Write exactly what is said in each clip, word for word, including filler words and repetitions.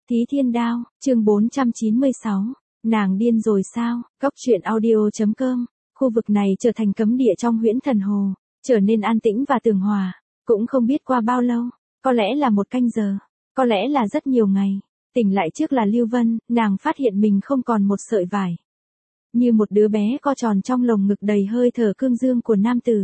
Thí Thiên Đao, chương bốn trăm chín mươi sáu, nàng điên rồi sao? Cốc truyện audio chấm com. Khu vực này trở thành cấm địa trong Huyễn Thần Hồ, trở nên an tĩnh và tường hòa, cũng không biết qua bao lâu, có lẽ là một canh giờ, có lẽ là rất nhiều ngày. Tỉnh lại trước là Lưu Vân, nàng phát hiện mình không còn một sợi vải. Như một đứa bé co tròn trong lồng ngực đầy hơi thở cương dương của nam tử.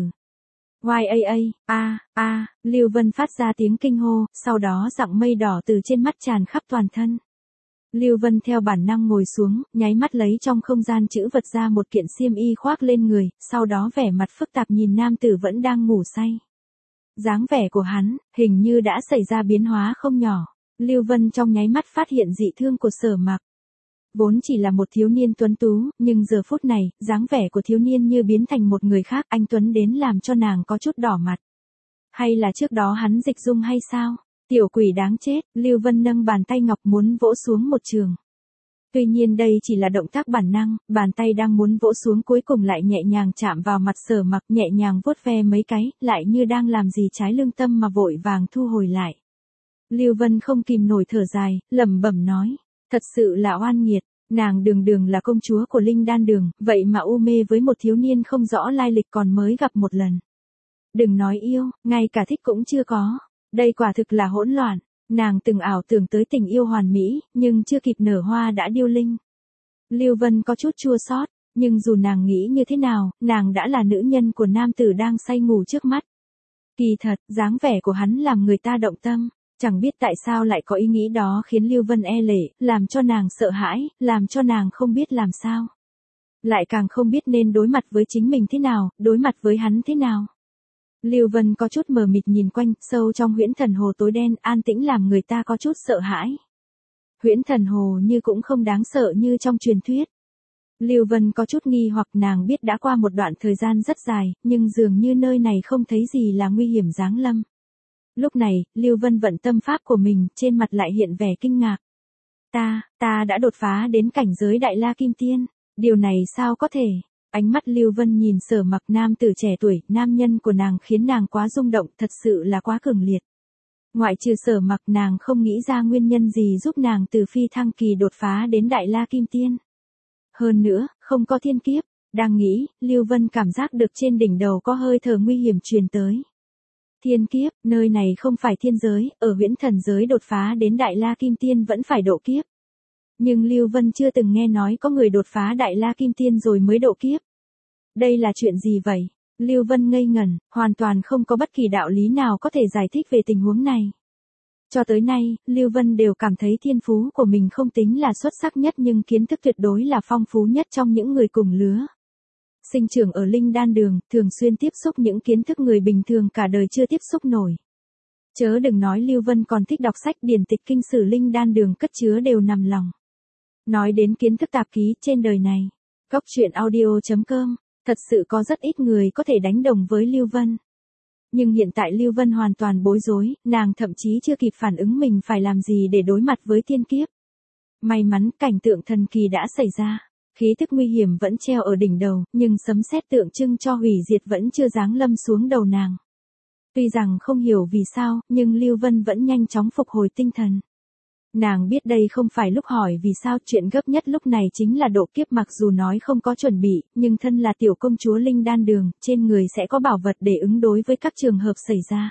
Oai a a, a, a, Lưu Vân phát ra tiếng kinh hô, sau đó dặng mây đỏ từ trên mắt tràn khắp toàn thân. Lưu Vân theo bản năng ngồi xuống, nháy mắt lấy trong không gian chữ vật ra một kiện xiêm y khoác lên người, sau đó vẻ mặt phức tạp nhìn nam tử vẫn đang ngủ say. Dáng vẻ của hắn, hình như đã xảy ra biến hóa không nhỏ. Lưu Vân trong nháy mắt phát hiện dị thương của Sở Mặc. Vốn chỉ là một thiếu niên tuấn tú, nhưng giờ phút này, dáng vẻ của thiếu niên như biến thành một người khác, anh tuấn đến làm cho nàng có chút đỏ mặt. Hay là trước đó hắn dịch dung hay sao? Tiểu quỷ đáng chết, Lưu Vân nâng bàn tay ngọc muốn vỗ xuống một trường. Tuy nhiên đây chỉ là động tác bản năng, bàn tay đang muốn vỗ xuống cuối cùng lại nhẹ nhàng chạm vào mặt Sở Mặc, nhẹ nhàng vuốt ve mấy cái, lại như đang làm gì trái lương tâm mà vội vàng thu hồi lại. Lưu Vân không kìm nổi thở dài, lẩm bẩm nói, thật sự là oan nghiệt, nàng đường đường là công chúa của Linh Đan Đường, vậy mà u mê với một thiếu niên không rõ lai lịch còn mới gặp một lần. Đừng nói yêu, ngay cả thích cũng chưa có, đây quả thực là hỗn loạn, nàng từng ảo tưởng tới tình yêu hoàn mỹ, nhưng chưa kịp nở hoa đã điêu linh. Lưu Vân có chút chua xót, nhưng dù nàng nghĩ như thế nào, nàng đã là nữ nhân của nam tử đang say ngủ trước mắt. Kỳ thật, dáng vẻ của hắn làm người ta động tâm. Chẳng biết tại sao lại có ý nghĩ đó khiến Lưu Vân e lệ, làm cho nàng sợ hãi, làm cho nàng không biết làm sao. Lại càng không biết nên đối mặt với chính mình thế nào, đối mặt với hắn thế nào. Lưu Vân có chút mờ mịt nhìn quanh, sâu trong Huyễn Thần Hồ tối đen, an tĩnh làm người ta có chút sợ hãi. Huyễn Thần Hồ như cũng không đáng sợ như trong truyền thuyết. Lưu Vân có chút nghi hoặc, nàng biết đã qua một đoạn thời gian rất dài, nhưng dường như nơi này không thấy gì là nguy hiểm giáng lâm. Lúc này, Lưu Vân vận tâm pháp của mình, trên mặt lại hiện vẻ kinh ngạc. Ta, ta đã đột phá đến cảnh giới Đại La Kim Tiên, điều này sao có thể? Ánh mắt Lưu Vân nhìn Sở Mặc, nam tử trẻ tuổi, nam nhân của nàng khiến nàng quá rung động, thật sự là quá cường liệt. Ngoại trừ Sở Mặc, nàng không nghĩ ra nguyên nhân gì giúp nàng từ phi thăng kỳ đột phá đến Đại La Kim Tiên. Hơn nữa, không có thiên kiếp, đang nghĩ, Lưu Vân cảm giác được trên đỉnh đầu có hơi thở nguy hiểm truyền tới. Thiên kiếp, nơi này không phải thiên giới, ở Huyễn Thần giới đột phá đến Đại La Kim Tiên vẫn phải độ kiếp. Nhưng Lưu Vân chưa từng nghe nói có người đột phá Đại La Kim Tiên rồi mới độ kiếp. Đây là chuyện gì vậy? Lưu Vân ngây ngẩn, hoàn toàn không có bất kỳ đạo lý nào có thể giải thích về tình huống này. Cho tới nay, Lưu Vân đều cảm thấy thiên phú của mình không tính là xuất sắc nhất nhưng kiến thức tuyệt đối là phong phú nhất trong những người cùng lứa. Sinh trưởng ở Linh Đan Đường, thường xuyên tiếp xúc những kiến thức người bình thường cả đời chưa tiếp xúc nổi. Chớ đừng nói Lưu Vân còn thích đọc sách điển tịch kinh sử Linh Đan Đường cất chứa đều nằm lòng. Nói đến kiến thức tạp ký trên đời này, cốc truyện audio chấm com, thật sự có rất ít người có thể đánh đồng với Lưu Vân. Nhưng hiện tại Lưu Vân hoàn toàn bối rối, nàng thậm chí chưa kịp phản ứng mình phải làm gì để đối mặt với thiên kiếp. May mắn cảnh tượng thần kỳ đã xảy ra. Khí thức nguy hiểm vẫn treo ở đỉnh đầu, nhưng sấm sét tượng trưng cho hủy diệt vẫn chưa giáng lâm xuống đầu nàng. Tuy rằng không hiểu vì sao, nhưng Lưu Vân vẫn nhanh chóng phục hồi tinh thần. Nàng biết đây không phải lúc hỏi vì sao, chuyện gấp nhất lúc này chính là độ kiếp, mặc dù nói không có chuẩn bị, nhưng thân là tiểu công chúa Linh Đan Đường, trên người sẽ có bảo vật để ứng đối với các trường hợp xảy ra.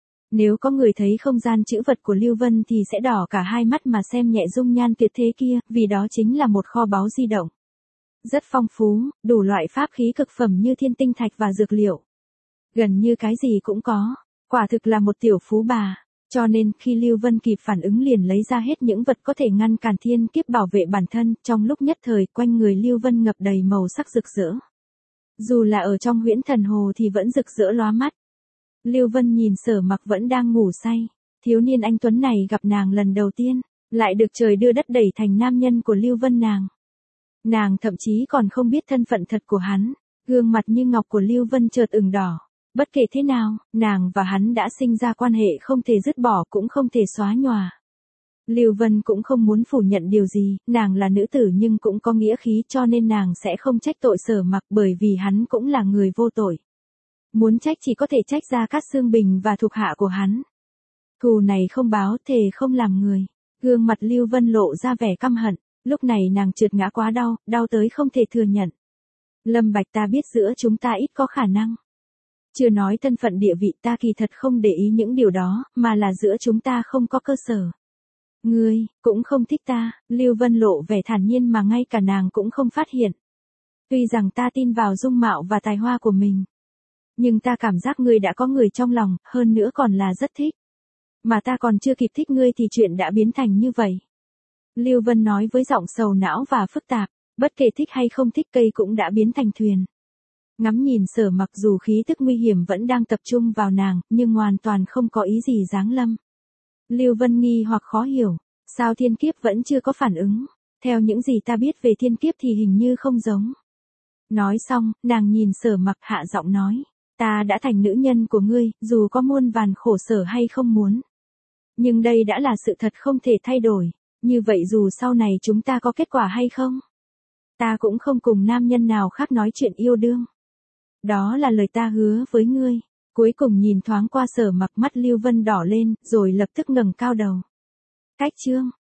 Nếu có người thấy không gian chữ vật của Lưu Vân thì sẽ đỏ cả hai mắt mà xem nhẹ dung nhan tuyệt thế kia, vì đó chính là một kho báu di động. Rất phong phú, đủ loại pháp khí cực phẩm như thiên tinh thạch và dược liệu. Gần như cái gì cũng có, quả thực là một tiểu phú bà. Cho nên, khi Lưu Vân kịp phản ứng liền lấy ra hết những vật có thể ngăn cản thiên kiếp bảo vệ bản thân, trong lúc nhất thời quanh người Lưu Vân ngập đầy màu sắc rực rỡ. Dù là ở trong Huyễn Thần Hồ thì vẫn rực rỡ lóa mắt. Lưu Vân nhìn Sở Mặc vẫn đang ngủ say, thiếu niên anh tuấn này gặp nàng lần đầu tiên, lại được trời đưa đất đẩy thành nam nhân của Lưu Vân nàng. Nàng thậm chí còn không biết thân phận thật của hắn, gương mặt như ngọc của Lưu Vân chợt ửng đỏ. Bất kể thế nào, nàng và hắn đã sinh ra quan hệ không thể dứt bỏ cũng không thể xóa nhòa. Lưu Vân cũng không muốn phủ nhận điều gì, nàng là nữ tử nhưng cũng có nghĩa khí cho nên nàng sẽ không trách tội Sở Mặc bởi vì hắn cũng là người vô tội. Muốn trách chỉ có thể trách ra Cát Xương Bình và thuộc hạ của hắn. Thù này không báo thề không làm người. Gương mặt Lưu Vân lộ ra vẻ căm hận, lúc này nàng trượt ngã quá đau, đau tới không thể thừa nhận. Lâm Bạch, ta biết giữa chúng ta ít có khả năng. Chưa nói thân phận địa vị, ta kỳ thật không để ý những điều đó, mà là giữa chúng ta không có cơ sở. Ngươi, cũng không thích ta, Lưu Vân lộ vẻ thản nhiên mà ngay cả nàng cũng không phát hiện. Tuy rằng ta tin vào dung mạo và tài hoa của mình, nhưng ta cảm giác ngươi đã có người trong lòng, hơn nữa còn là rất thích. Mà ta còn chưa kịp thích ngươi thì chuyện đã biến thành như vậy. Lưu Vân nói với giọng sầu não và phức tạp, bất kể thích hay không thích cây cũng đã biến thành thuyền. Ngắm nhìn Sở Mặc dù khí tức nguy hiểm vẫn đang tập trung vào nàng, nhưng hoàn toàn không có ý gì giáng lâm. Lưu Vân nghi hoặc khó hiểu, sao thiên kiếp vẫn chưa có phản ứng, theo những gì ta biết về thiên kiếp thì hình như không giống. Nói xong, nàng nhìn Sở Mặc hạ giọng nói, ta đã thành nữ nhân của ngươi, dù có muôn vàn khổ sở hay không muốn. Nhưng đây đã là sự thật không thể thay đổi, như vậy dù sau này chúng ta có kết quả hay không, ta cũng không cùng nam nhân nào khác nói chuyện yêu đương. Đó là lời ta hứa với ngươi. Cuối cùng nhìn thoáng qua Sở Mặc, mắt Lưu Vân đỏ lên, rồi lập tức ngẩng cao đầu. Cách chương